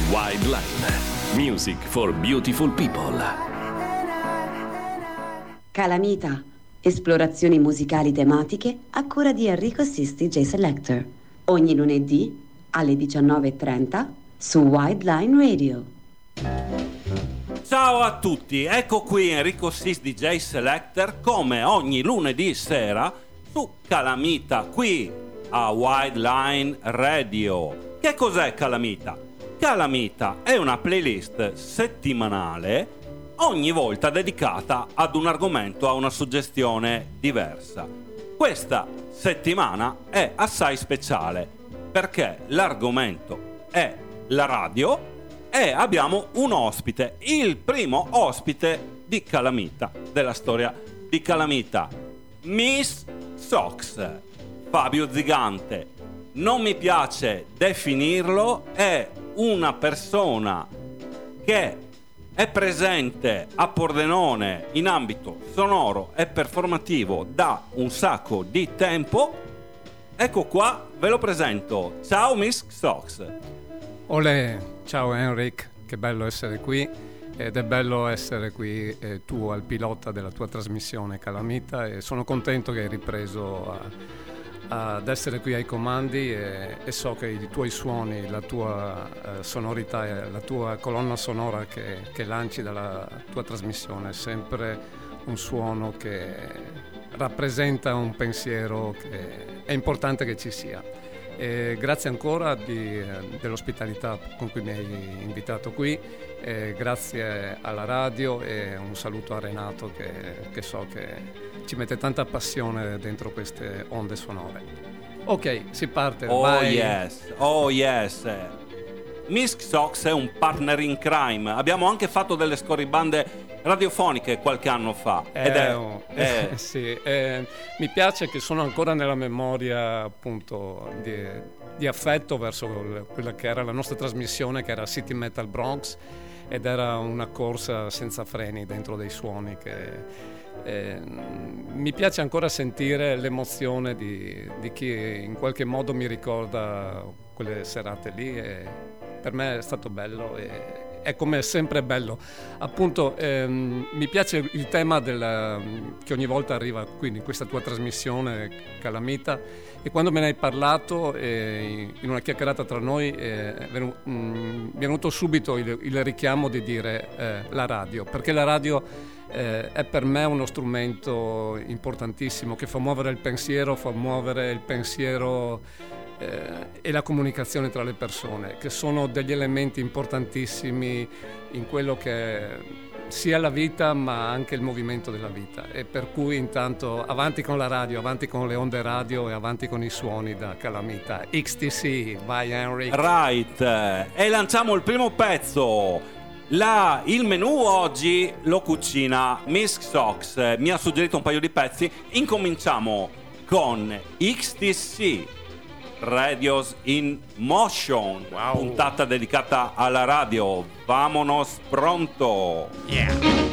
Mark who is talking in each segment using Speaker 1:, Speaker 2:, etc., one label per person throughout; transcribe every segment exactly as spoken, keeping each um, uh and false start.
Speaker 1: Wild Line. Music for beautiful people.
Speaker 2: Calamita. Esplorazioni musicali tematiche a cura di Enrico Sys D J Selector. Ogni lunedì alle diciannove e trenta su Wild Line Radio.
Speaker 3: Ciao a tutti, ecco qui Enrico Sys D J Selector come ogni lunedì sera su Calamita qui a Wild Line Radio. Che cos'è Calamita? Calamita è una playlist settimanale ogni volta dedicata ad un argomento, a una suggestione diversa. Questa settimana è assai speciale perché l'argomento è la radio e abbiamo un ospite, il primo ospite di Calamita, della storia di Calamita, Miss Sox, Fabio Zigante. Non mi piace definirlo, è una persona che è presente a Pordenone in ambito sonoro e performativo da un sacco di tempo. Ecco qua, ve lo presento. Ciao Miss Sox.
Speaker 4: Olè, ciao Enric, che bello essere qui ed è bello essere qui eh, tu al pilota della tua trasmissione Calamita e sono contento che hai ripreso a ad essere qui ai comandi e, e so che i tuoi suoni, la tua eh, sonorità e la tua colonna sonora che, che lanci dalla tua trasmissione è sempre un suono che rappresenta un pensiero che è importante che ci sia. E grazie ancora di, dell'ospitalità con cui mi hai invitato qui, e grazie alla radio e un saluto a Renato che, che so che ci mette tanta passione dentro queste onde sonore. Ok, si parte.
Speaker 3: Oh
Speaker 4: vai.
Speaker 3: yes, oh yes. Miss Sox è un partner in crime. Abbiamo anche fatto delle scorribande radiofoniche qualche anno fa.
Speaker 4: Eh,
Speaker 3: ed è,
Speaker 4: oh,
Speaker 3: è...
Speaker 4: eh, sì, eh, mi piace che sono ancora nella memoria appunto di, di affetto verso quella che era la nostra trasmissione, che era City Metal Bronx, ed era una corsa senza freni dentro dei suoni che eh, mi piace ancora sentire l'emozione di, di chi in qualche modo mi ricorda quelle serate lì e per me è stato bello e è come sempre bello. Appunto ehm, mi piace il tema della, che ogni volta arriva qui in questa tua trasmissione Calamita, e quando me ne hai parlato eh, in una chiacchierata tra noi eh, è venuto, mh, mi è venuto subito il, il richiamo di dire eh, la radio, perché la radio eh, è per me uno strumento importantissimo che fa muovere il pensiero, fa muovere il pensiero Eh, e la comunicazione tra le persone, che sono degli elementi importantissimi in quello che è sia la vita ma anche il movimento della vita, e per cui intanto avanti con la radio, avanti con le onde radio e avanti con i suoni da Calamita. X T C, vai Henry.
Speaker 3: Right, e lanciamo il primo pezzo. La, il menù oggi lo cucina Miss Sox, mi ha suggerito un paio di pezzi. Incominciamo con X T C, Radios in Motion, wow. Puntata dedicata alla radio. Vamonos pronto. Yeah.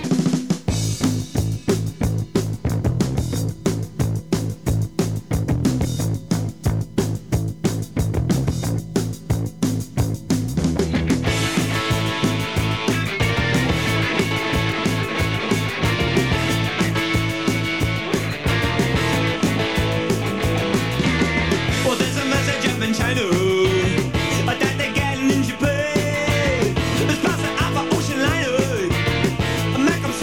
Speaker 5: Make 'em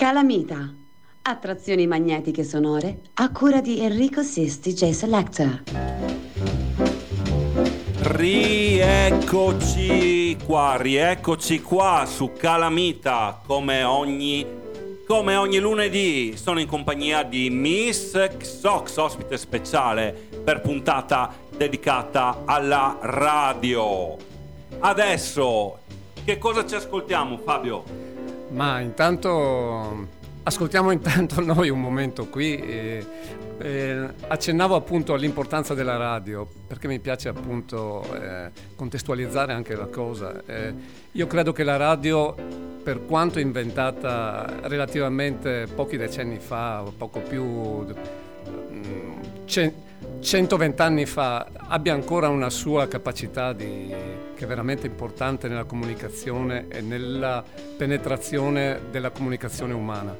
Speaker 2: Calamita. Attrazioni magnetiche sonore a cura di Enrico Sis D J Selector.
Speaker 3: Rieccoci qua, rieccoci qua su Calamita, come ogni, come ogni lunedì. Sono in compagnia di Miss Xox, ospite speciale per puntata dedicata alla radio. Adesso, che cosa ci ascoltiamo, Fabio?
Speaker 4: Ma intanto ascoltiamo intanto noi un momento qui. E, e, accennavo appunto all'importanza della radio, perché mi piace appunto eh, contestualizzare anche la cosa. Eh, io credo che la radio, per quanto inventata relativamente pochi decenni fa, o poco più, centoventi anni fa, abbia ancora una sua capacità di, che è veramente importante nella comunicazione e nella penetrazione della comunicazione umana.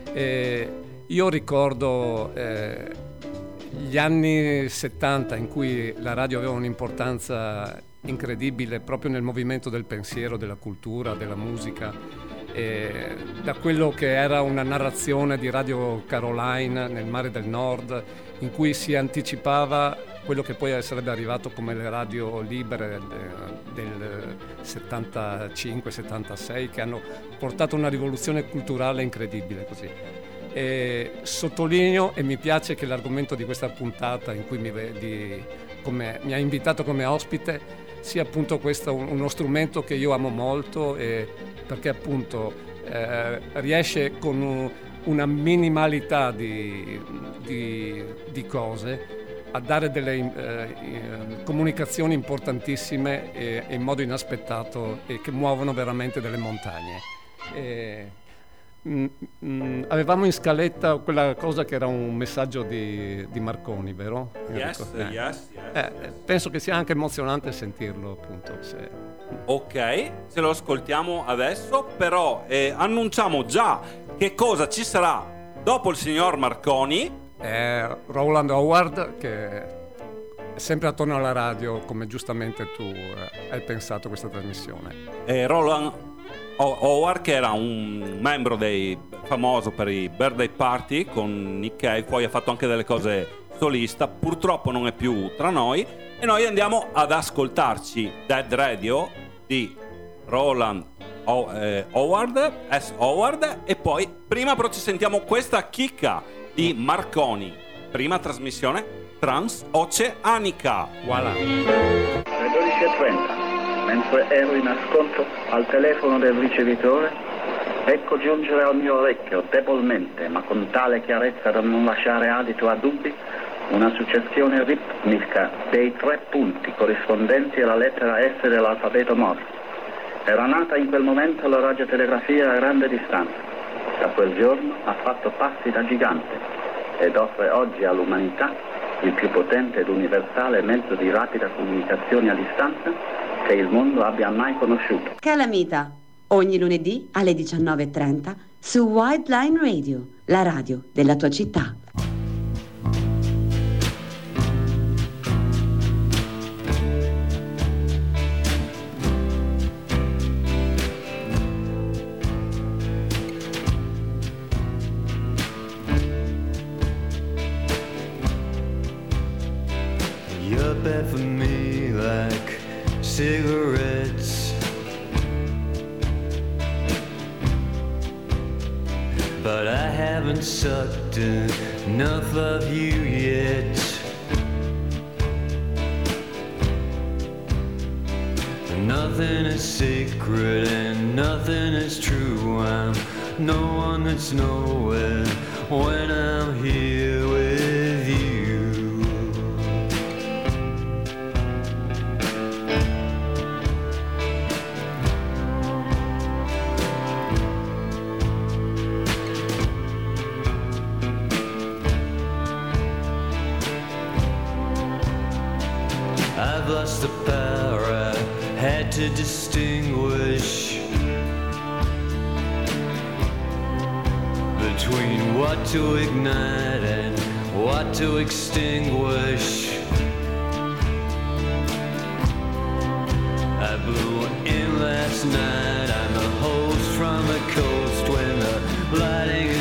Speaker 4: E io ricordo eh, gli anni settanta in cui la radio aveva un'importanza incredibile proprio nel movimento del pensiero, della cultura, della musica, e da quello che era una narrazione di Radio Caroline nel Mare del Nord, in cui si anticipava quello che poi sarebbe arrivato come le radio libere del settantacinque settantasei, che hanno portato una rivoluzione culturale incredibile così. E sottolineo e mi piace che l'argomento di questa puntata, in cui mi, di, come, mi ha invitato come ospite, sia appunto questo uno strumento che io amo molto, e perché appunto eh, riesce con un, una minimalità di, di, di cose a dare delle eh, comunicazioni importantissime e, e in modo inaspettato, e che muovono veramente delle montagne. E, mh, mh, avevamo in scaletta quella cosa che era un messaggio di, di Marconi, vero?
Speaker 3: Yes,
Speaker 4: eh.
Speaker 3: yes, yes,
Speaker 4: eh,
Speaker 3: yes.
Speaker 4: Penso che sia anche emozionante sentirlo, appunto. Se...
Speaker 3: Ok, se lo ascoltiamo adesso, però eh, annunciamo già che cosa ci sarà dopo il signor Marconi.
Speaker 4: È Roland Howard, che è sempre attorno alla radio, come giustamente tu eh, hai pensato questa trasmissione.
Speaker 3: E Roland Howard, che era un membro dei famoso per i birthday party con Nick Cave, poi ha fatto anche delle cose solista, purtroppo non è più tra noi, e noi andiamo ad ascoltarci Dead Radio di Roland Howard, S. Howard, e poi prima però ci sentiamo questa chicca di Marconi, prima trasmissione transoceanica.
Speaker 4: Voilà.
Speaker 5: Alle dodici e trenta, mentre ero in ascolto al telefono del ricevitore, ecco giungere al mio orecchio debolmente, ma con tale chiarezza da non lasciare adito a dubbi, una successione ritmica dei tre punti corrispondenti alla lettera S dell'alfabeto Morse. Era nata in quel momento la radiotelegrafia a grande distanza. Da quel giorno ha fatto passi da gigante ed offre oggi all'umanità il più potente ed universale mezzo di rapida comunicazione a distanza che il mondo abbia mai conosciuto.
Speaker 2: Calamita, ogni lunedì alle diciannove e trenta su Wide Line Radio, la radio della tua città.
Speaker 6: Bad for me like cigarettes, but I haven't sucked enough of you yet. Nothing is sacred and nothing is true. I'm no one that's nowhere when I'm here with you. I've lost the power I had to distinguish between what to ignite and what to extinguish. I blew in last night, I'm the host from the coast when the lighting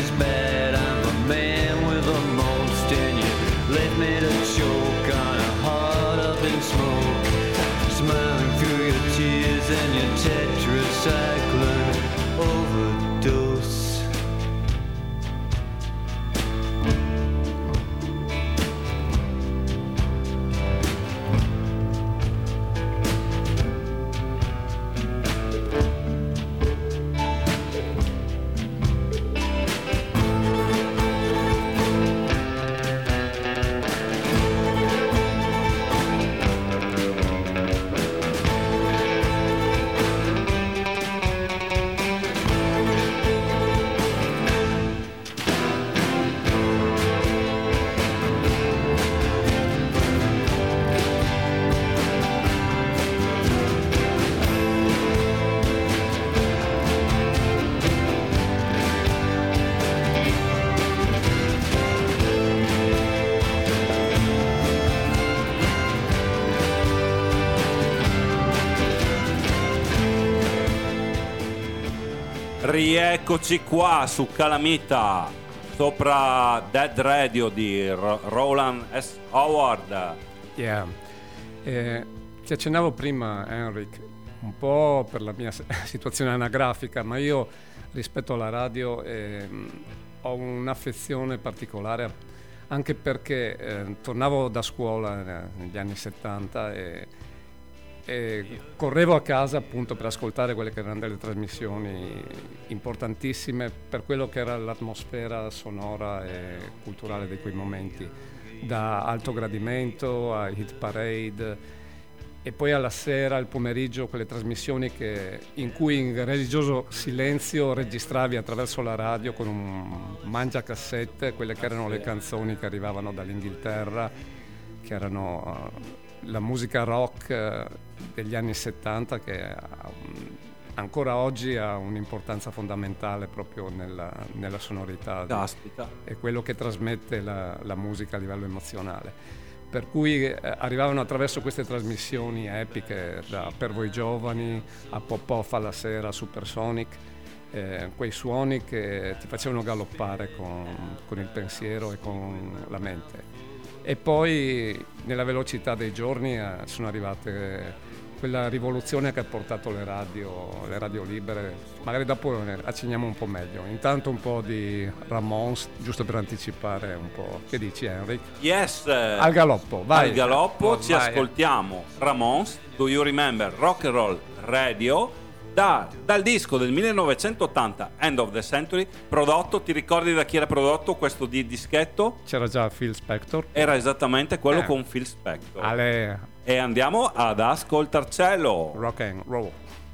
Speaker 3: rieccoci qua su Calamita, sopra Dead Radio di R- Roland S. Howard.
Speaker 4: Yeah. Eh, ti accennavo prima, Henrik, un po' per la mia situazione anagrafica, ma io rispetto alla radio eh, ho un'affezione particolare, anche perché eh, tornavo da scuola negli anni settanta e, e correvo a casa appunto per ascoltare quelle che erano delle trasmissioni importantissime per quello che era l'atmosfera sonora e culturale di quei momenti, da Alto Gradimento a Hit Parade, e poi alla sera, al pomeriggio, quelle trasmissioni che, in cui in religioso silenzio registravi attraverso la radio con un mangiacassette quelle che erano le canzoni che arrivavano dall'Inghilterra, che erano uh, la musica rock uh, degli anni settanta, che um, ancora oggi ha un'importanza fondamentale proprio nella, nella sonorità.
Speaker 3: Caspita.
Speaker 4: È quello che trasmette la, la musica a livello emozionale. Per cui eh, arrivavano attraverso queste trasmissioni epiche, da Per voi giovani a Pop Off alla sera, Supersonic, eh, quei suoni che ti facevano galoppare con, con il pensiero e con la mente. E poi nella velocità dei giorni eh, sono arrivate quella rivoluzione che ha portato le radio, le radio libere. Magari dopo ne accenniamo un po' meglio. Intanto un po' di Ramones, giusto per anticipare un po'. Che dici, Henrik?
Speaker 3: Yes!
Speaker 4: Al galoppo, vai!
Speaker 3: Al galoppo,
Speaker 4: Oh,
Speaker 3: ci
Speaker 4: vai.
Speaker 3: ascoltiamo Ramones, Do You Remember Rock and Roll Radio, da, dal disco del millenovecentottanta, End of the Century, prodotto, ti ricordi da chi era prodotto questo di dischetto?
Speaker 4: C'era già Phil Spector.
Speaker 3: Era esattamente quello
Speaker 4: Eh.
Speaker 3: con Phil Spector.
Speaker 4: Ale,
Speaker 3: E andiamo ad ascoltarcelo.
Speaker 4: rock and roll.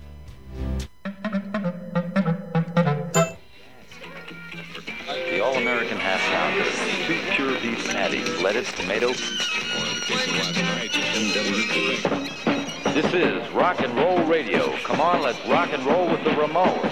Speaker 7: The All-American Half Pounder. Two pure beef patties, lettuce, tomato. This is Rock and Roll Radio. Come on, let's rock and roll with the Ramones.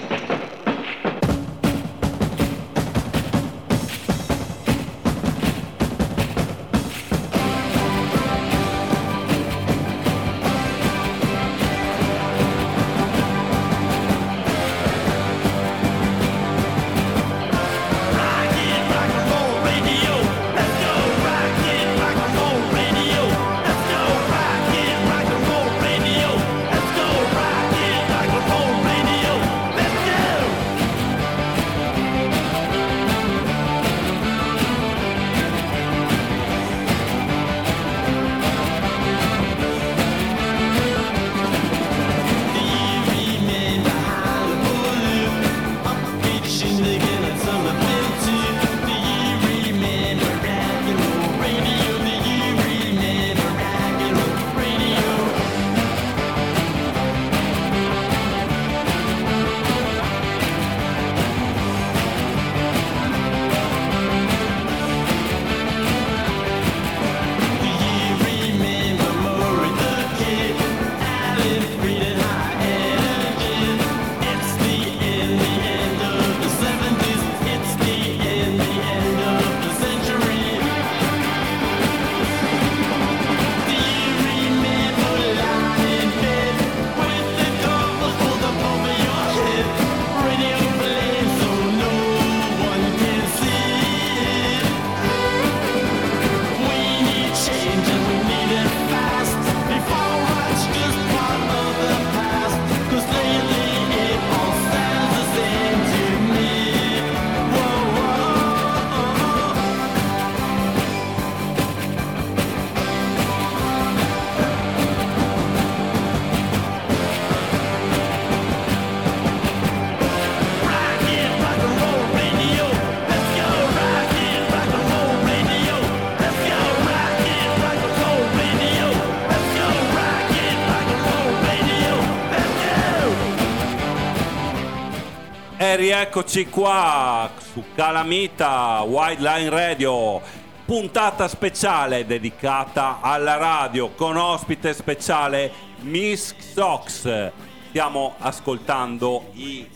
Speaker 3: E rieccoci qua su Calamita Wildline Radio, puntata speciale dedicata alla radio con ospite speciale Miss Sox. Stiamo ascoltando i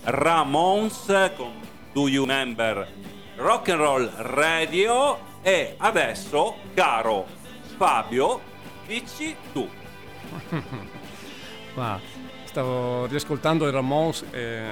Speaker 3: Ramones con Do You Remember Rock and Roll Radio e adesso, caro Fabio, dici tu.
Speaker 4: Ma stavo riascoltando i Ramones e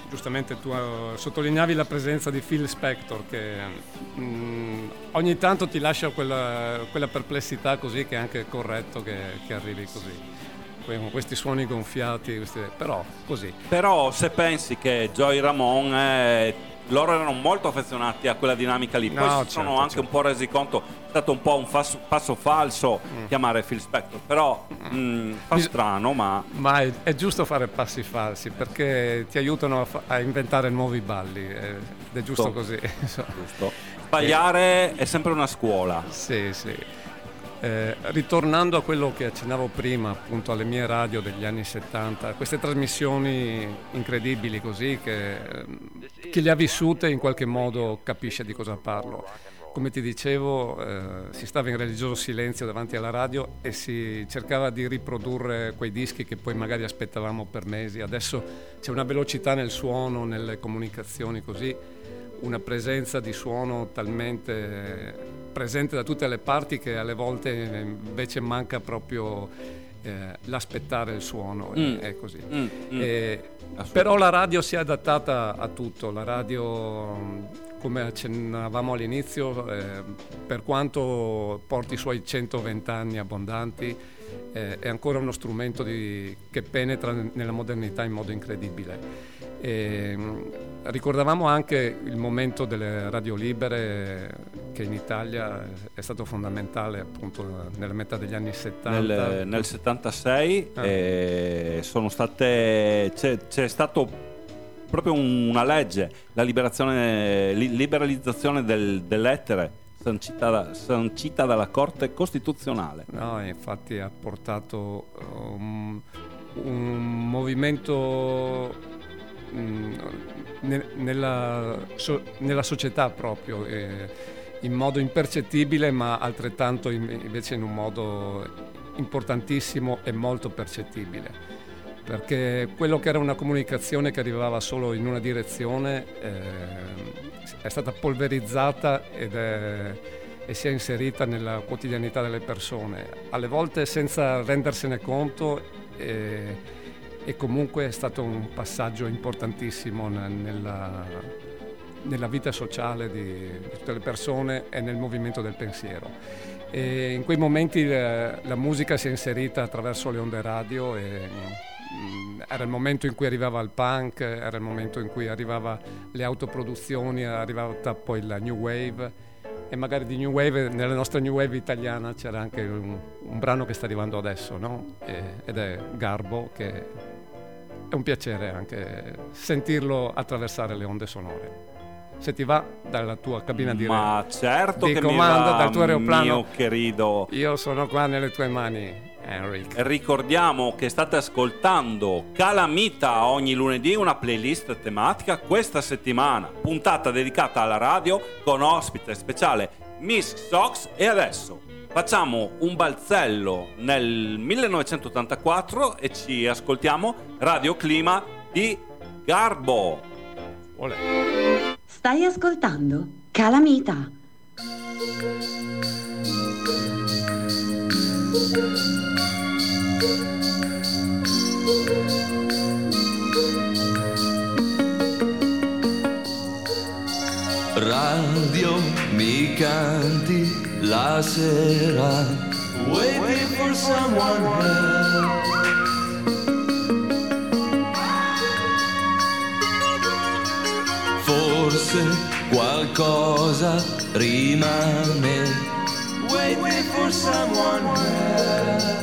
Speaker 4: giustamente tu uh, sottolineavi la presenza di Phil Spector che mh, ogni tanto ti lascia quella, quella perplessità così, che è anche corretto che, che arrivi così con questi suoni gonfiati, questi, però così.
Speaker 3: Però se pensi che Joey Ramone eh, loro erano molto affezionati a quella dinamica lì, poi
Speaker 4: no,
Speaker 3: si sono
Speaker 4: certo,
Speaker 3: anche
Speaker 4: certo.
Speaker 3: un po' resi conto, è stato un po' un passo, passo falso mm. chiamare Phil Spector, però mm, fa
Speaker 4: Bis-
Speaker 3: strano, ma...
Speaker 4: Ma è, è giusto fare passi falsi perché ti aiutano a, fa- a inventare nuovi balli, eh, ed è giusto
Speaker 3: Giusto.
Speaker 4: così.
Speaker 3: Giusto. Sbagliare è sempre una scuola.
Speaker 4: Sì, sì. Eh, ritornando a quello che accennavo prima, appunto alle mie radio degli anni settanta, queste trasmissioni incredibili così, che chi le ha vissute in qualche modo capisce di cosa parlo. Come ti dicevo, eh, si stava in religioso silenzio davanti alla radio e si cercava di riprodurre quei dischi che poi magari aspettavamo per mesi. Adesso c'è una velocità nel suono, nelle comunicazioni così, una presenza di suono talmente presente da tutte le parti che alle volte invece manca proprio eh, l'aspettare il suono,
Speaker 3: mm.
Speaker 4: è così.
Speaker 3: Mm. Mm.
Speaker 4: E, però la radio si è adattata a tutto, la radio, come accennavamo all'inizio, eh, per quanto porti i suoi centoventi anni abbondanti, eh, è ancora uno strumento di, che penetra nella modernità in modo incredibile. E, ricordavamo anche il momento delle radio libere che in Italia è stato fondamentale appunto nella metà degli anni settanta.
Speaker 3: Nel, nel settantasei ah. eh, sono state c'è, c'è stato proprio una legge, la liberazione li, liberalizzazione del, dell'etere sancita, da, sancita dalla Corte Costituzionale.
Speaker 4: No, infatti ha portato um, un movimento Nella, so, nella società proprio, eh, in modo impercettibile ma altrettanto in, invece in un modo importantissimo e molto percettibile, perché quello che era una comunicazione che arrivava solo in una direzione eh, è stata polverizzata ed è, e si è inserita nella quotidianità delle persone, alle volte senza rendersene conto, eh, e comunque è stato un passaggio importantissimo nella, nella vita sociale di, di tutte le persone e nel movimento del pensiero. E in quei momenti la, la musica si è inserita attraverso le onde radio e mh, era il momento in cui arrivava il punk, era il momento in cui arrivava le autoproduzioni, arrivava poi la new wave, e magari di new wave, nella nostra new wave italiana c'era anche un, un brano che sta arrivando adesso, no? E, ed è Garbo, che è un piacere anche sentirlo attraversare le onde sonore. Se ti va, dalla tua cabina di,
Speaker 3: ma
Speaker 4: re,
Speaker 3: certo
Speaker 4: di
Speaker 3: che
Speaker 4: comando,
Speaker 3: mi va,
Speaker 4: dal tuo aeroplano,
Speaker 3: mio querido.
Speaker 4: Io sono qua nelle tue mani, Enric.
Speaker 3: Ricordiamo che state ascoltando Calamita ogni lunedì, una playlist tematica. Questa settimana puntata dedicata alla radio con ospite speciale Miss Sox. E adesso facciamo un balzello nel millenovecentottantaquattro e ci ascoltiamo Radio Clima di Garbo.
Speaker 4: Olè.
Speaker 2: Stai ascoltando Calamita.
Speaker 6: Radio, mi canti la sera, waiting for someone else. Forse qualcosa rimane, waiting for someone else.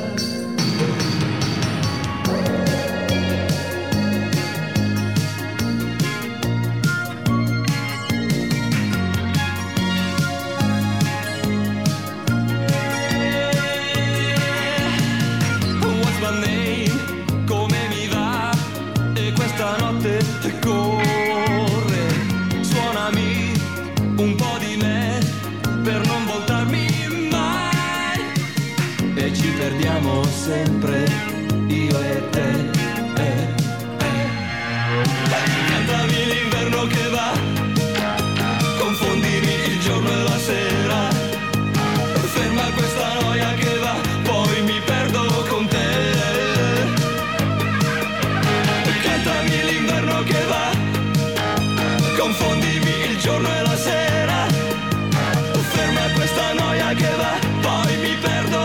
Speaker 8: Corre, suonami un po' di me per non voltarmi mai, e ci perdiamo sempre io e te. Eh, eh. Cantami l'inverno che va, confondimi il giorno e la sera, ferma questa noia che va, poi mi perdo con te. Cantami l'inverno che va, confondimi il giorno e la sera, ferma questa noia che va, poi mi perdo.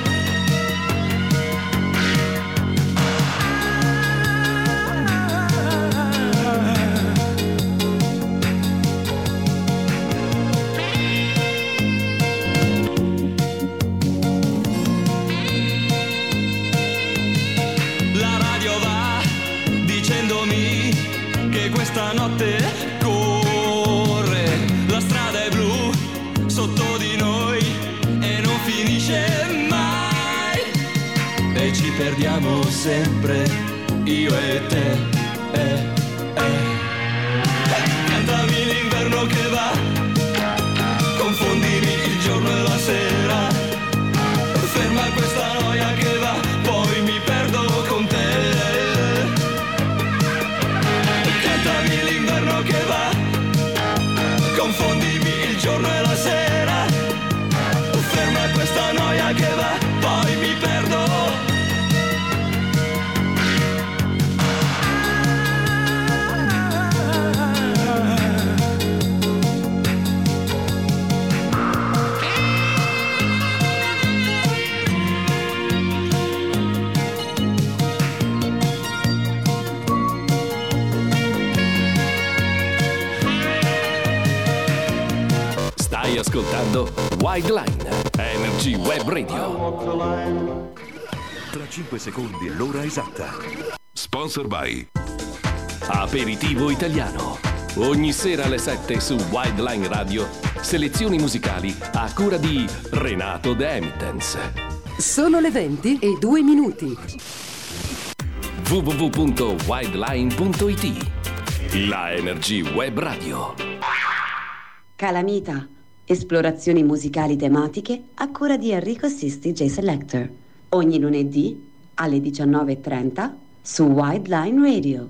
Speaker 8: Questa notte corre, la strada è blu sotto di noi e non finisce mai, e ci perdiamo sempre, io e te, eh, eh. Cantami l'inverno che va, confondimi il giorno e la sera, ferma questa noia che va, poi mi perdo con te. Che va, confondimi il giorno e la sera, ferma questa noia che va, poi mi perdo.
Speaker 1: Stai ascoltando Wide Line, Energy Web Radio.
Speaker 9: Tra cinque secondi è l'ora esatta. Sponsor by
Speaker 1: Aperitivo Italiano. Ogni sera alle sette su Wide Line Radio, selezioni musicali a cura di Renato De Emittens.
Speaker 10: Sono le venti e due minuti.
Speaker 1: w w w punto wideline punto i t. La Energy Web Radio.
Speaker 2: Calamita. Esplorazioni musicali tematiche a cura di Enrico Sisti J Selector. Ogni lunedì alle diciannove e trenta su Wide Line Radio.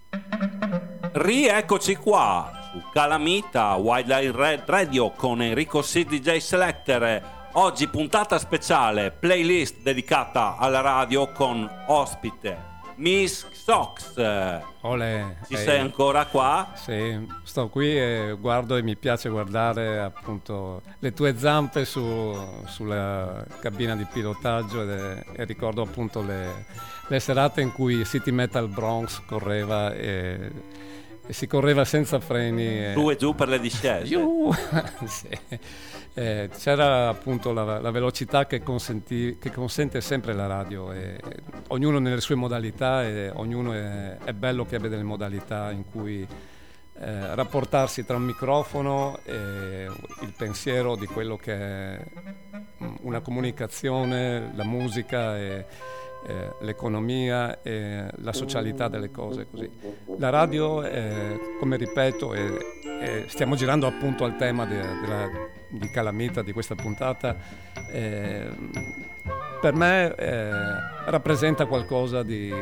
Speaker 3: Rieccoci qua su Calamita Wide Line Radio con Enrico Sisti J Selector. Oggi puntata speciale, playlist dedicata alla radio con ospite Miss Sox.
Speaker 4: Olè,
Speaker 3: Ci
Speaker 4: eh,
Speaker 3: sei ancora qua?
Speaker 4: Sì, sto qui e guardo e mi piace guardare appunto le tue zampe su, sulla cabina di pilotaggio e, e ricordo appunto le, le serate in cui City Metal Bronx correva e, e si correva senza freni.
Speaker 3: Su e giù per le discese.
Speaker 4: Giù! Sì. Eh, c'era appunto la, la velocità che, consenti, che consente sempre la radio, e, e ognuno nelle sue modalità, e ognuno è, è bello che abbia delle modalità in cui eh, rapportarsi tra un microfono e il pensiero di quello che è una comunicazione, la musica e eh, l'economia e la socialità delle cose così. La radio, è, come ripeto, è, è, stiamo girando appunto al tema de, della di Calamita, di questa puntata, eh, per me eh, rappresenta qualcosa di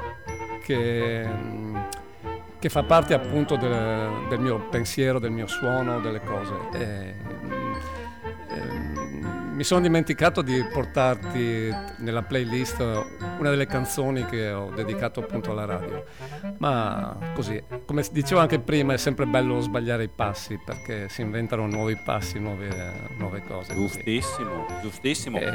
Speaker 4: che, che fa parte appunto del, del mio pensiero, del mio suono, delle cose. Eh, eh, mi sono dimenticato di portarti nella playlist una delle canzoni che ho dedicato appunto alla radio, ma così, come dicevo anche prima, è sempre bello sbagliare i passi perché si inventano nuovi passi, nuove, nuove cose.
Speaker 3: Giustissimo,
Speaker 4: così.
Speaker 3: giustissimo.
Speaker 4: Eh,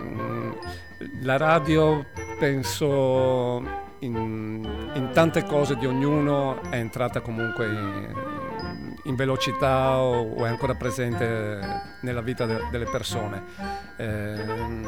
Speaker 4: la radio, penso, in, in tante cose di ognuno è entrata comunque in, in velocità o, o è ancora presente nella vita de, delle persone. Eh,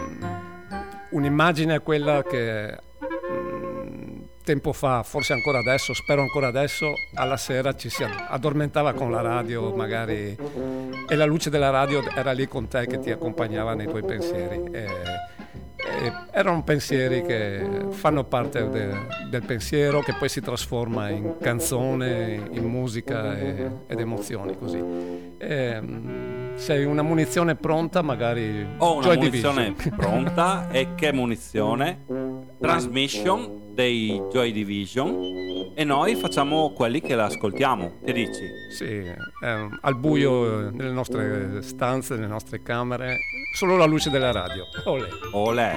Speaker 4: un'immagine è quella che mh, tempo fa, forse ancora adesso, spero ancora adesso, alla sera ci si addormentava con la radio magari e la luce della radio era lì con te che ti accompagnava nei tuoi pensieri. E, e erano pensieri che fanno parte de, del pensiero, che poi si trasforma in canzone, in musica e, ed emozioni così. E, sei una munizione pronta, magari
Speaker 3: ho una
Speaker 4: Joy
Speaker 3: munizione
Speaker 4: Division.
Speaker 3: pronta. E che munizione? Transmission dei Joy Division, e noi facciamo quelli che la ascoltiamo. Che dici?
Speaker 4: Sì, ehm, al buio nelle nostre stanze, nelle nostre camere, solo la luce della radio. Olè.
Speaker 3: Olè.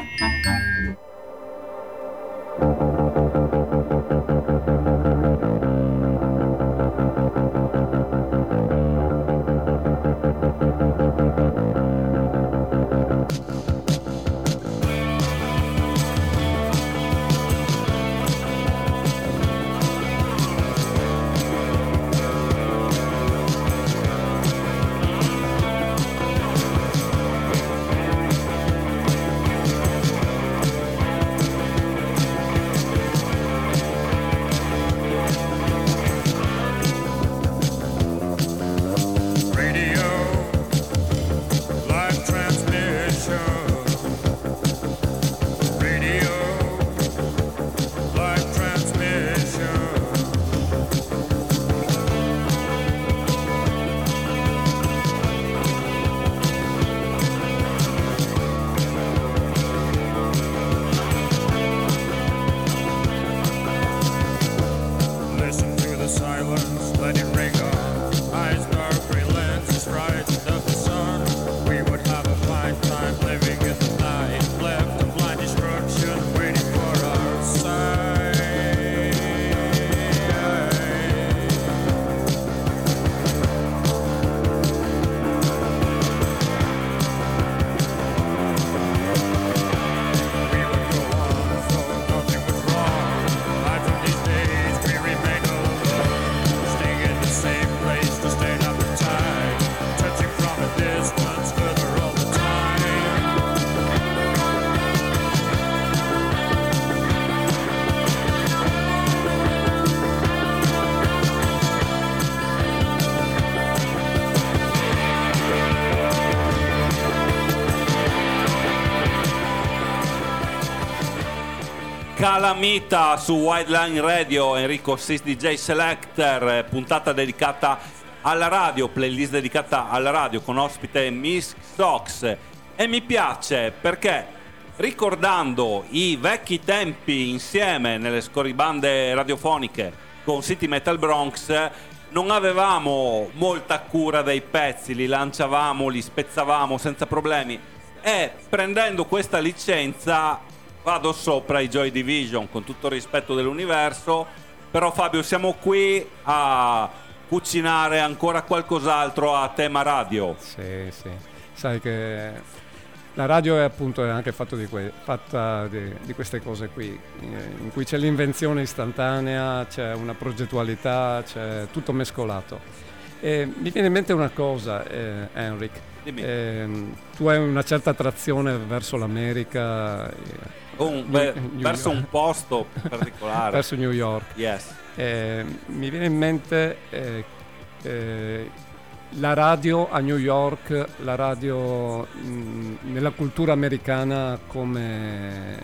Speaker 3: Calamita su Wildline Radio, Enrico Sis D J Selector, puntata dedicata alla radio, playlist dedicata alla radio con ospite Miss Sox. E mi piace perché, ricordando i vecchi tempi insieme nelle scorribande radiofoniche con City Metal Bronx, non avevamo molta cura dei pezzi, li lanciavamo, li spezzavamo senza problemi, e prendendo questa licenza vado sopra i Joy Division, con tutto il rispetto dell'universo. Però Fabio, siamo qui a cucinare ancora qualcos'altro a tema radio.
Speaker 4: Sì, sì. Sai che la radio è appunto è anche fatto di que- fatta di, di queste cose qui, in cui c'è l'invenzione istantanea, c'è una progettualità, c'è tutto mescolato. E mi viene in mente una cosa, eh, Henrik. Eh, tu hai una certa attrazione verso l'America, eh,
Speaker 3: un, beh, verso un posto particolare,
Speaker 4: verso New York.
Speaker 3: Yes.
Speaker 4: Eh, mi viene in mente eh, eh, la radio a New York, la radio mh, nella cultura americana, come,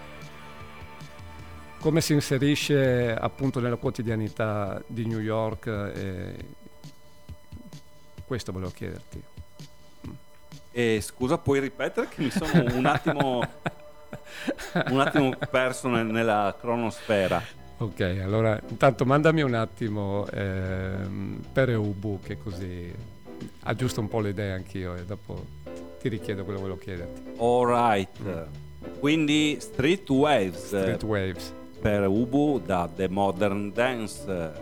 Speaker 4: come si inserisce appunto nella quotidianità di New York. Eh, questo volevo chiederti.
Speaker 3: E scusa, puoi ripetere che mi sono un attimo un attimo perso nel, nella cronosfera.
Speaker 4: Ok, allora intanto mandami un attimo ehm, per Ubu, che così aggiusto un po' le idee anch'io e dopo ti richiedo quello che volevo chiederti.
Speaker 3: All right. Mm. Quindi Street Waves,
Speaker 4: Street Waves
Speaker 3: per Ubu da The Modern Dance.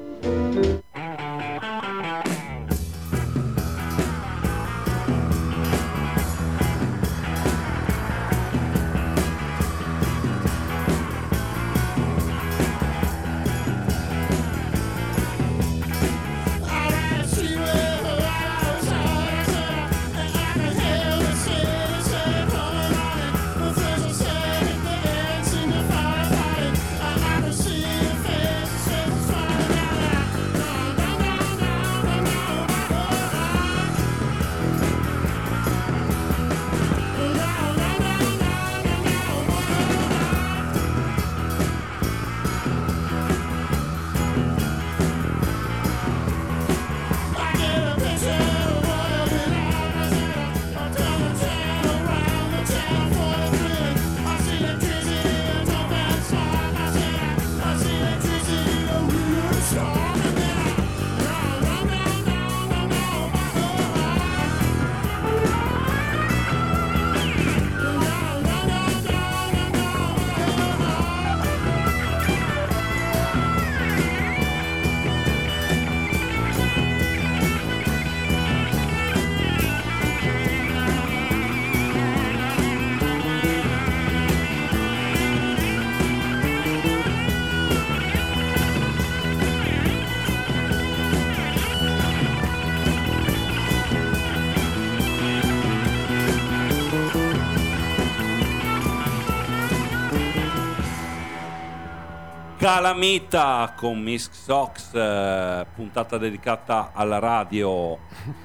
Speaker 3: Calamita con Miss Sox, eh, puntata dedicata alla radio.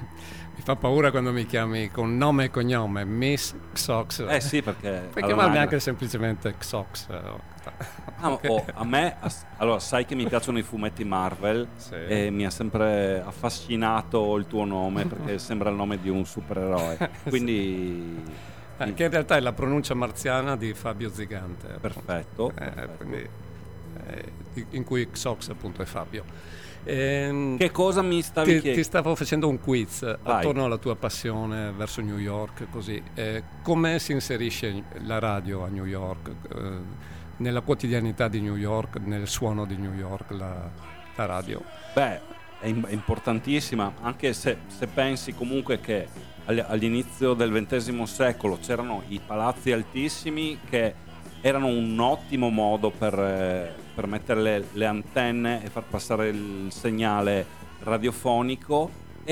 Speaker 4: Mi fa paura quando mi chiami con nome e cognome, Miss Sox.
Speaker 3: Eh sì, perché
Speaker 4: puoi chiamarmi anche semplicemente Sox.
Speaker 3: Ah, okay. Oh, a me, allora, sai che mi piacciono i fumetti Marvel, sì, e mi ha sempre affascinato il tuo nome perché sembra il nome di un supereroe. Quindi
Speaker 4: sì. eh, che in realtà è la pronuncia marziana di Fabio Zigante.
Speaker 3: Perfetto,
Speaker 4: eh,
Speaker 3: perfetto.
Speaker 4: Quindi, eh, in cui Sox appunto è Fabio. Eh,
Speaker 3: che cosa mi stavi
Speaker 4: ti,
Speaker 3: chiedendo?
Speaker 4: Ti stavo facendo un quiz. Vai. Attorno alla tua passione verso New York, così. Eh, come si inserisce la radio a New York, eh, nella quotidianità di New York, nel suono di New York, la, la radio?
Speaker 3: Beh, è, è importantissima, anche se, se pensi comunque che all'inizio del ventesimo secolo c'erano i palazzi altissimi che erano un ottimo modo per, eh, per mettere le, le antenne e far passare il segnale radiofonico,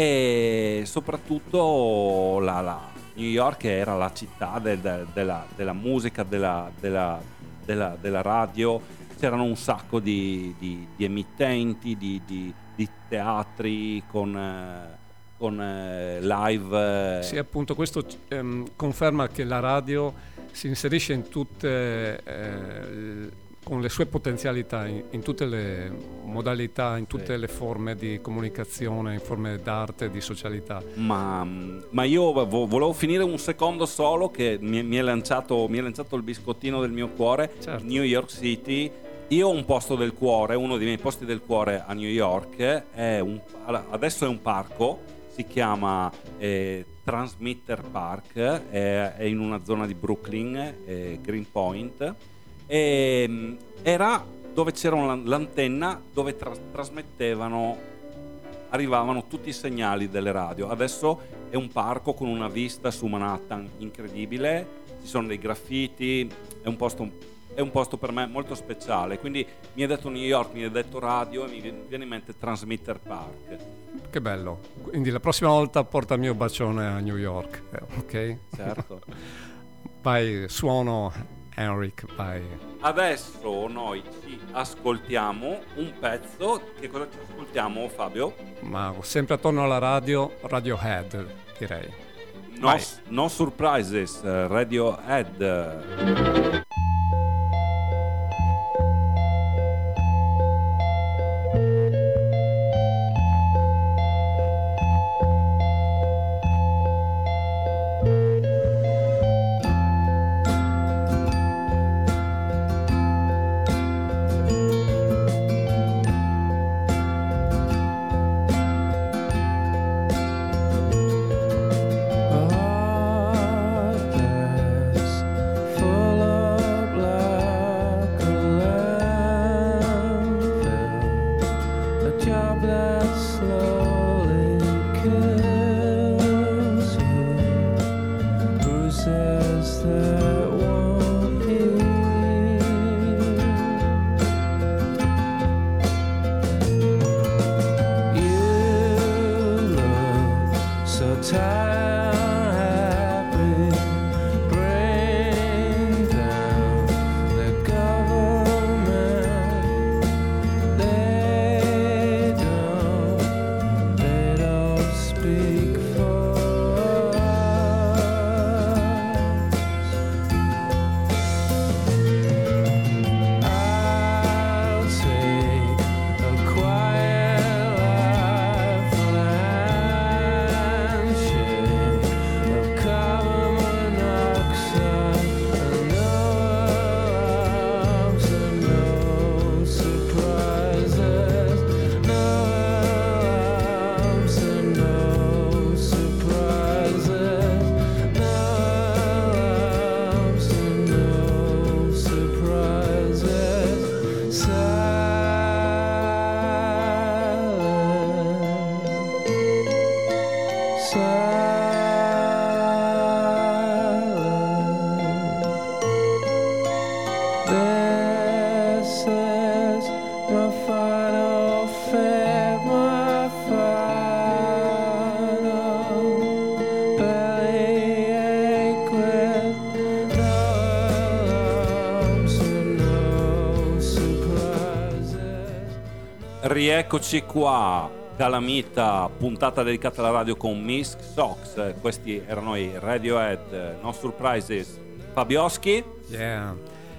Speaker 3: e soprattutto la, la New York era la città de, de, della, della musica, della, della, della, della radio. C'erano un sacco di, di, di emittenti, di, di, di teatri con... Eh, con eh, live.
Speaker 4: Sì, appunto, questo ehm, conferma che la radio si inserisce in tutte, eh, con le sue potenzialità, in, in tutte le modalità, in tutte sì. le forme di comunicazione, in forme d'arte, di socialità.
Speaker 3: Ma, ma io vo- volevo finire un secondo solo che mi, mi, è lanciato, mi è lanciato il biscottino del mio cuore, certo. New York City. Io ho un posto del cuore, uno dei miei posti del cuore a New York, è un, adesso è un parco, si chiama eh, Transmitter Park, è, è in una zona di Brooklyn, eh, Greenpoint, e era dove c'era l'antenna dove tra- trasmettevano, arrivavano tutti i segnali delle radio. Adesso è un parco con una vista su Manhattan incredibile, ci sono dei graffiti, è un posto, è un posto per me molto speciale, quindi mi ha detto New York, mi ha detto radio e mi viene in mente Transmitter Park.
Speaker 4: Che bello, quindi la prossima volta porta il mio bacione a New York, ok?
Speaker 3: Certo.
Speaker 4: Vai, suono Henrik, vai.
Speaker 3: Adesso noi ci ascoltiamo un pezzo. Che cosa ci ascoltiamo, Fabio?
Speaker 4: Ma sempre attorno alla radio, Radiohead, direi.
Speaker 3: No, no surprises, Radiohead. Rieccoci qua, Calamita, puntata dedicata alla radio con Miss Sox. Questi erano i Radiohead, No Surprises. Fabioschi?
Speaker 4: Yeah.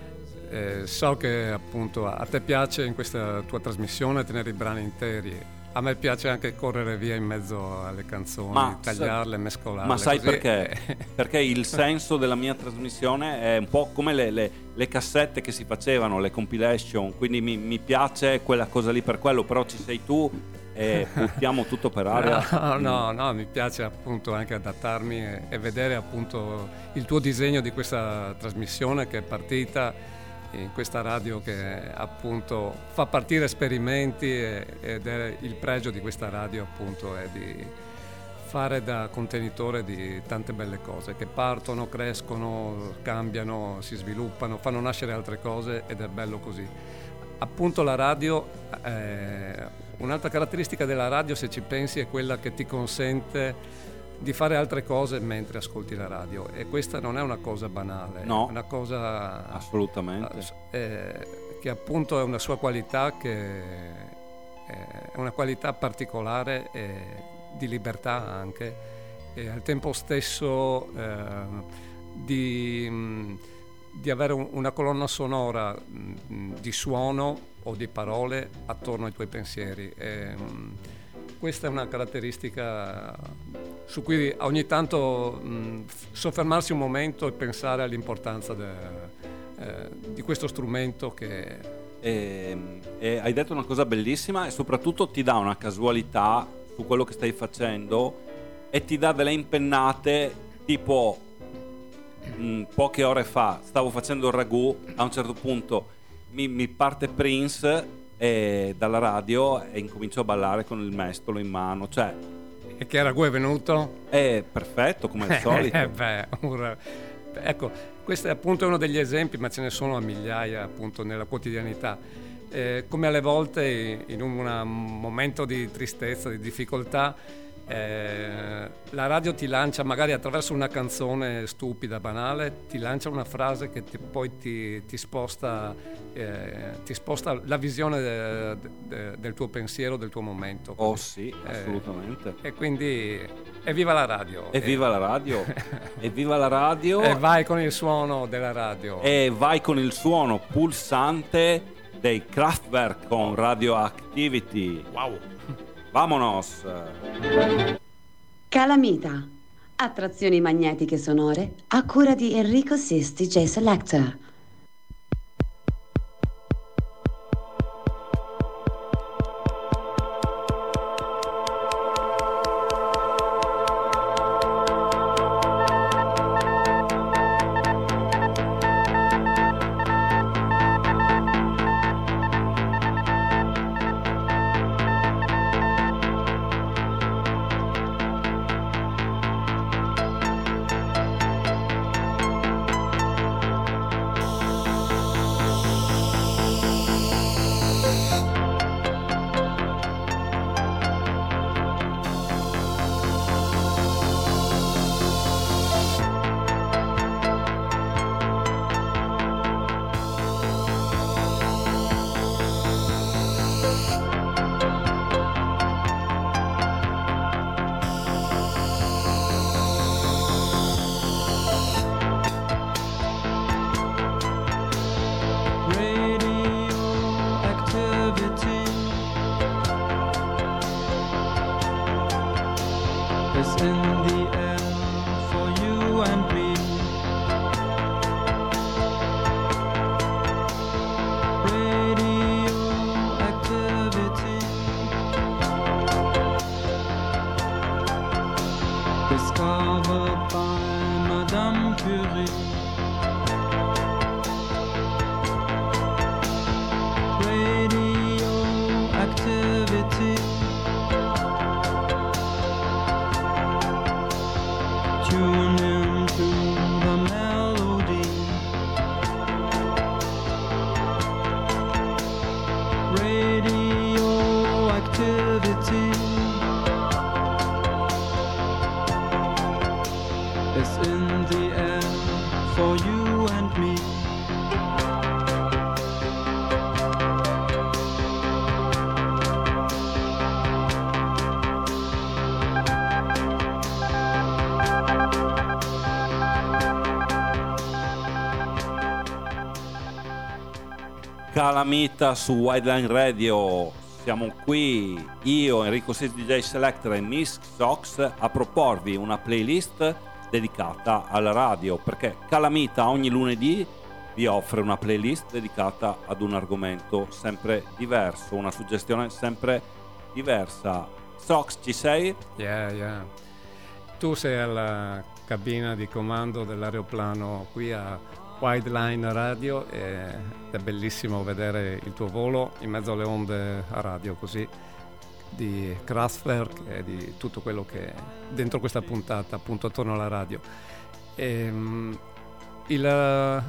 Speaker 4: Eh, so che appunto a te piace in questa tua trasmissione tenere i brani interi. A me piace anche correre via in mezzo alle canzoni, ma tagliarle, sa- mescolarle.
Speaker 3: Ma sai
Speaker 4: così.
Speaker 3: perché? Perché il senso della mia trasmissione è un po' come le, le, le cassette che si facevano, le compilation, quindi mi, mi piace quella cosa lì per quello, però ci sei tu e buttiamo tutto per aria.
Speaker 4: No, no, no, mi piace appunto anche adattarmi e, e vedere appunto il tuo disegno di questa trasmissione che è partita in questa radio che appunto fa partire esperimenti e, ed è il pregio di questa radio appunto è di fare da contenitore di tante belle cose che partono, crescono, cambiano, si sviluppano, fanno nascere altre cose ed è bello così. Appunto la radio, eh, un'altra caratteristica della radio, se ci pensi, è quella che ti consente di fare altre cose mentre ascolti la radio, e questa non è una cosa banale,
Speaker 3: no,
Speaker 4: è una cosa
Speaker 3: assolutamente
Speaker 4: eh, che appunto è una sua qualità, che è una qualità particolare e di libertà anche, e al tempo stesso eh, di, mh, di avere un, una colonna sonora mh, di suono o di parole attorno ai tuoi pensieri. E, mh, questa è una caratteristica su cui ogni tanto mh, soffermarsi un momento e pensare all'importanza de, eh, di questo strumento che...
Speaker 3: E, e hai detto una cosa bellissima, e soprattutto ti dà una casualità su quello che stai facendo e ti dà delle impennate, tipo mh, poche ore fa stavo facendo il ragù, a un certo punto mi, mi parte Prince e dalla radio e incomincio a ballare con il mestolo in mano, cioè...
Speaker 4: E che ragù è venuto?
Speaker 3: È perfetto, come al solito.
Speaker 4: eh beh, un... Ecco, questo è appunto uno degli esempi, ma ce ne sono a migliaia appunto nella quotidianità. Eh, come alle volte in un momento di tristezza, di difficoltà, eh, la radio ti lancia magari attraverso una canzone stupida, banale, ti lancia una frase che ti, poi ti, ti sposta eh, ti sposta la visione de, de, del tuo pensiero, del tuo momento.
Speaker 3: Oh sì, assolutamente.
Speaker 4: Eh, e quindi evviva la radio.
Speaker 3: Evviva la radio. Evviva la radio.
Speaker 4: E vai con il suono della radio.
Speaker 3: E vai con il suono pulsante dei Kraftwerk con Radioactivity.
Speaker 4: Wow.
Speaker 3: Vamonos.
Speaker 2: Calamita. Attrazioni magnetiche sonore a cura di Enrico Sis D J Selector.
Speaker 3: Calamita su Wideline Radio. Siamo qui, io, Enrico Sis D J Selector e Miss Sox, a proporvi una playlist dedicata alla radio, perché Calamita ogni lunedì vi offre una playlist dedicata ad un argomento sempre diverso, una suggestione sempre diversa. Sox, ci sei?
Speaker 4: Yeah, yeah. Tu sei alla cabina di comando dell'aeroplano qui a Wideline Radio ed è bellissimo vedere il tuo volo in mezzo alle onde a radio così di Kraftwerk e di tutto quello che è dentro questa puntata appunto attorno alla radio. E, um, il, la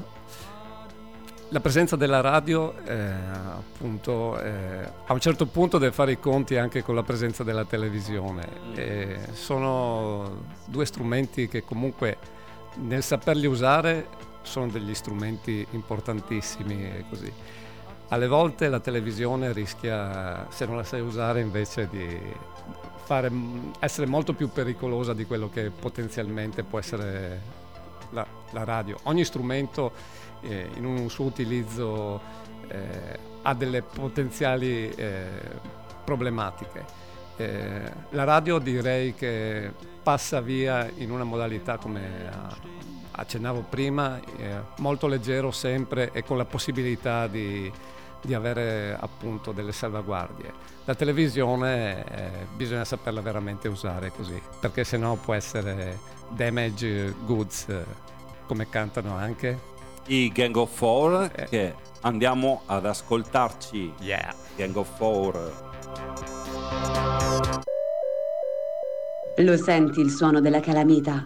Speaker 4: presenza della radio eh, appunto eh, a un certo punto deve fare i conti anche con la presenza della televisione. E sono due strumenti che comunque nel saperli usare sono degli strumenti importantissimi e così. Alle volte la televisione rischia, se non la sai usare, invece di fare, essere molto più pericolosa di quello che potenzialmente può essere la, la radio. Ogni strumento eh, in un suo utilizzo eh, ha delle potenziali eh, problematiche. Eh, la radio direi che passa via in una modalità, come accennavo prima, eh, molto leggero sempre e con la possibilità di, di avere appunto delle salvaguardie. La televisione eh, bisogna saperla veramente usare così, perché sennò può essere damage goods, eh, come cantano anche
Speaker 3: i Gang of Four,
Speaker 4: eh.
Speaker 3: che andiamo ad ascoltarci.
Speaker 4: Yeah.
Speaker 3: Gang of Four.
Speaker 2: Lo senti il suono della calamita?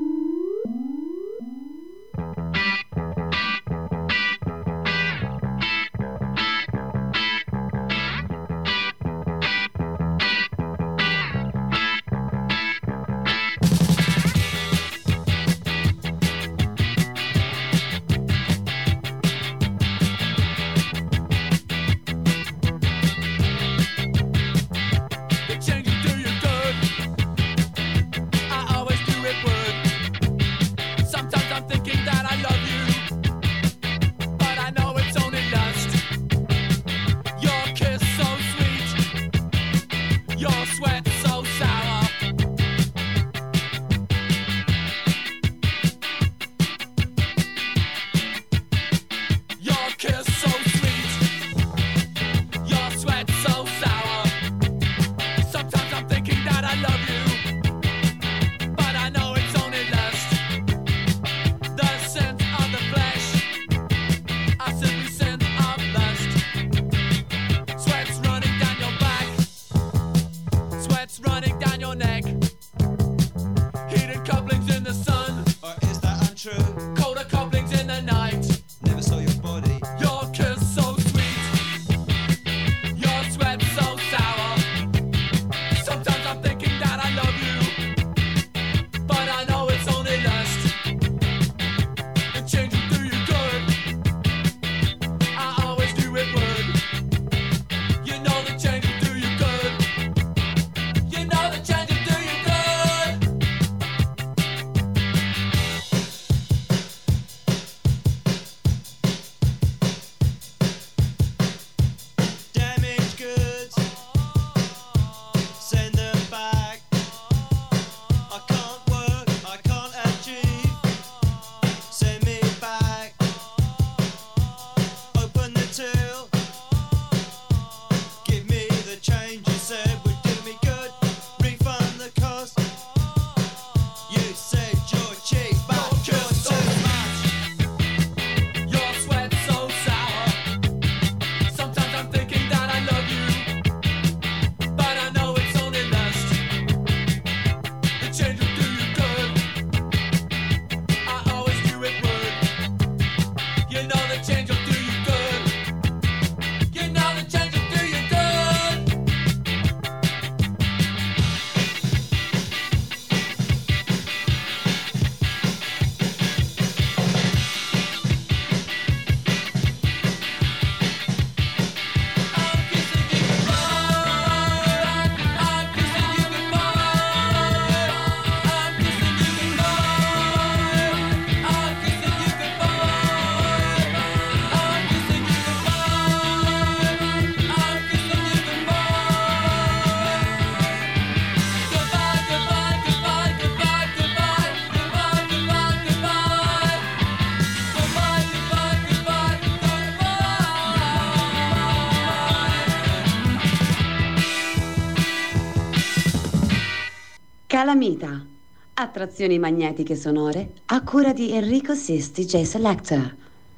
Speaker 2: Calamita, attrazioni magnetiche sonore a cura di Enrico Sisti J Selector.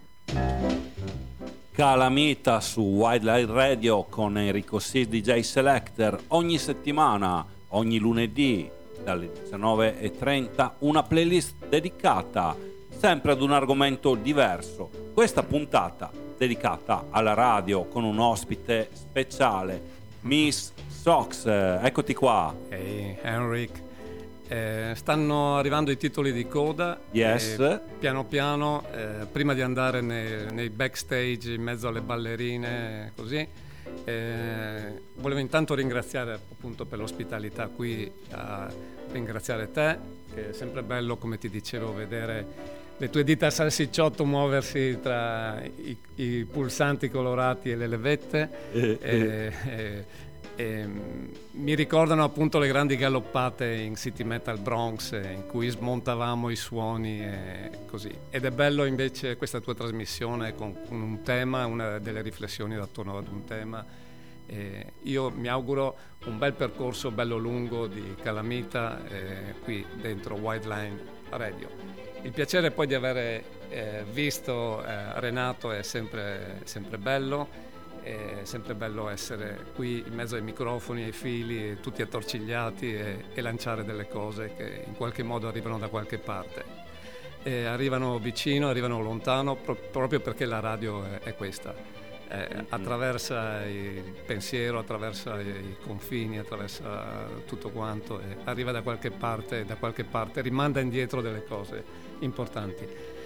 Speaker 3: Calamita su Wildlife Radio con Enrico Sisti J Selector ogni settimana, ogni lunedì dalle diciannove e trenta, una playlist dedicata sempre ad un argomento diverso. Questa puntata dedicata alla radio con un ospite speciale, Miss Sox. Eccoti qua.
Speaker 4: Ehi, hey, Enric. Eh, stanno arrivando i titoli di coda.
Speaker 3: Yes.
Speaker 4: E piano piano, eh, prima di andare nei, nei backstage in mezzo alle ballerine, così, eh, volevo intanto ringraziare appunto per l'ospitalità qui a ringraziare te, che è sempre bello, come ti dicevo, vedere le tue dita a salsicciotto muoversi tra i, i pulsanti colorati e le levette. Eh, e, e, e, mi ricordano appunto le grandi galoppate in City Metal Bronx, in cui smontavamo i suoni e così. Ed è bello invece questa tua trasmissione con un tema, una delle riflessioni attorno ad un tema. E io mi auguro un bel percorso bello lungo di Calamita eh, qui dentro Wildline Radio. Il piacere poi di aver eh, visto eh, Renato è sempre, sempre bello, è sempre bello essere qui in mezzo ai microfoni, ai fili, tutti attorcigliati e, e lanciare delle cose che in qualche modo arrivano da qualche parte. E arrivano vicino, arrivano lontano, pro- proprio perché la radio è, è questa. Eh, attraversa il pensiero, attraversa i confini, attraversa tutto quanto e arriva da qualche parte, da qualche parte rimanda indietro delle cose importanti.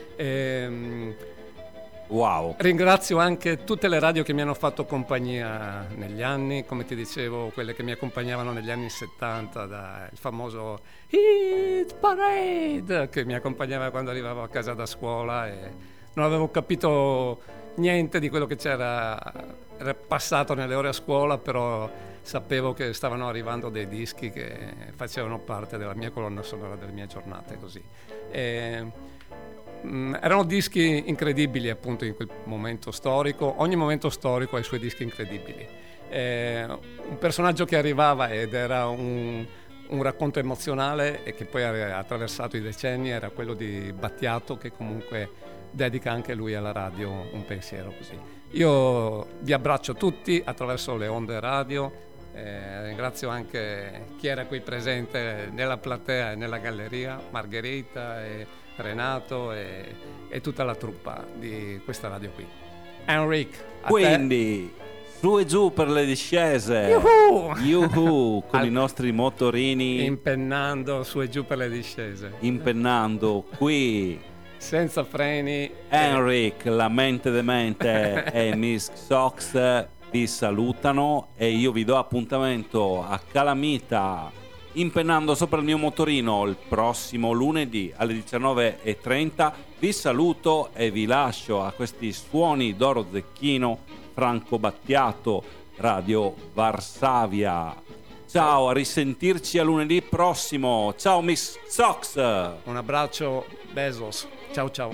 Speaker 4: E,
Speaker 3: wow!
Speaker 4: Ringrazio anche tutte le radio che mi hanno fatto compagnia negli anni, come ti dicevo, quelle che mi accompagnavano negli anni settanta, da il famoso Hit Parade che mi accompagnava quando arrivavo a casa da scuola e non avevo capito niente di quello che c'era era passato nelle ore a scuola, però sapevo che stavano arrivando dei dischi che facevano parte della mia colonna sonora delle mie giornate, così. E, mh, erano dischi incredibili appunto in quel momento storico. Ogni momento storico ha i suoi dischi incredibili. E, un personaggio che arrivava ed era un, un racconto emozionale e che poi ha attraversato i decenni era quello di Battiato, che comunque dedica anche lui alla radio un pensiero così. Io vi abbraccio tutti attraverso le onde radio, eh, ringrazio anche chi era qui presente nella platea e nella galleria, Margherita e Renato e, e tutta la truppa di questa radio qui. Enric, a
Speaker 3: quindi te. Su e giù per le discese,
Speaker 4: Yuhu!
Speaker 3: Yuhu, con
Speaker 4: Al...
Speaker 3: i nostri motorini
Speaker 4: impennando su e giù per le discese,
Speaker 3: impennando qui
Speaker 4: senza freni.
Speaker 3: Enric, la mente demente e Miss Sox vi salutano e io vi do appuntamento a Calamita impennando sopra il mio motorino il prossimo lunedì alle diciannove e trenta. Vi saluto e vi lascio a questi suoni d'Oro Zecchino, Franco Battiato, Radio Varsavia. Ciao, a risentirci a lunedì prossimo. Ciao Miss Sox.
Speaker 4: Un abbraccio, Bezos. Ciao ciao.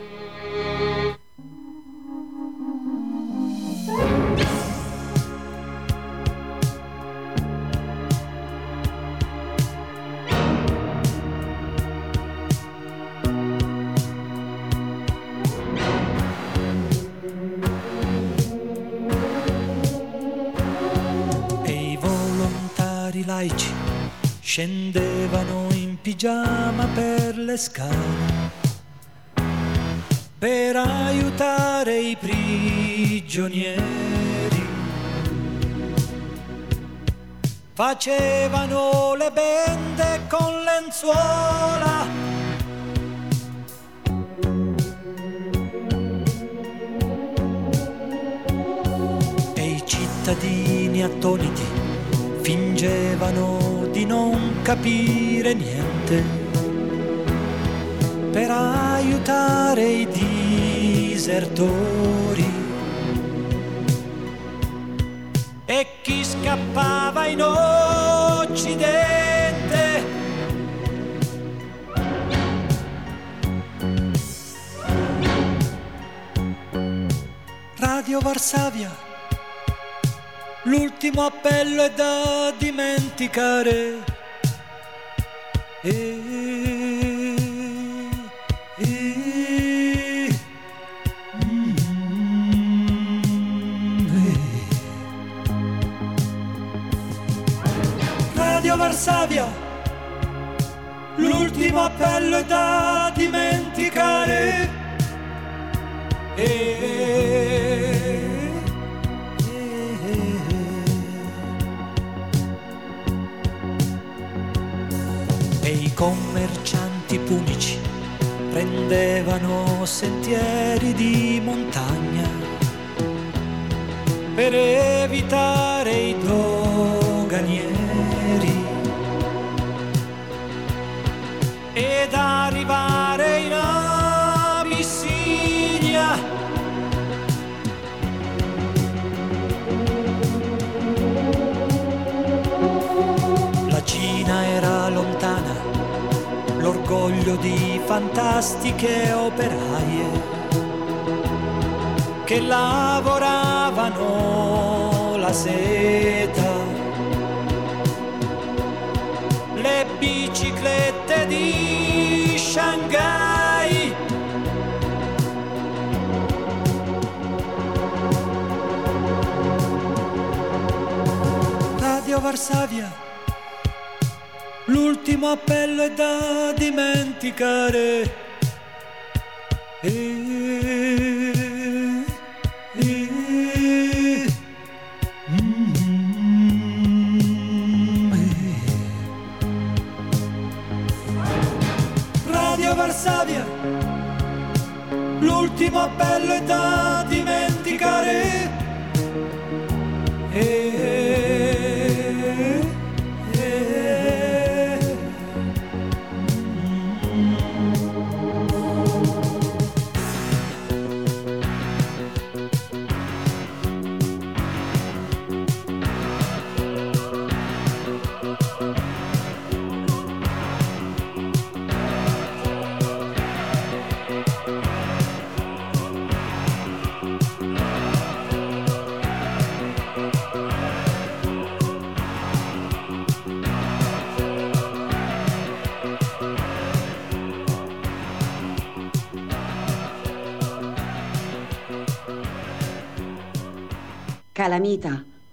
Speaker 11: E i volontari laici scendevano in pigiama per le scale per aiutare i prigionieri. Facevano le bende con lenzuola e i cittadini attoniti fingevano di non capire niente per aiutare i disertori e chi scappava in Occidente. Radio Varsavia, l'ultimo appello è da dimenticare. E Varsavia, l'ultimo appello è da dimenticare. E, e, e i commercianti punici prendevano sentieri di montagna per evitare i doganieri. orgoglio di fantastiche operaie che lavoravano la seta, le biciclette di Shanghai, Radio Varsavia, l'ultimo appello è da dimenticare. E Varsavia, l'ultimo appello è da dimenticare. E, e, e,
Speaker 2: Calamita,